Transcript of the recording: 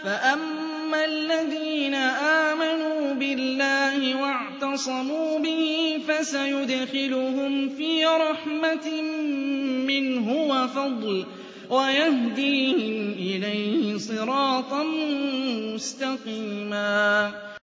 فَأَمَّا الَّذِينَ آمَنُوا بِاللَّهِ وَاعْتَصَمُوا بِهِ فَسَيُدْخِلُهُمْ فِي رَحْمَةٍ مِّنْهُ وَفَضْلٍ وَيَهْدِيهِمْ إِلَيْهِ صِرَاطًا مُّسْتَقِيمًا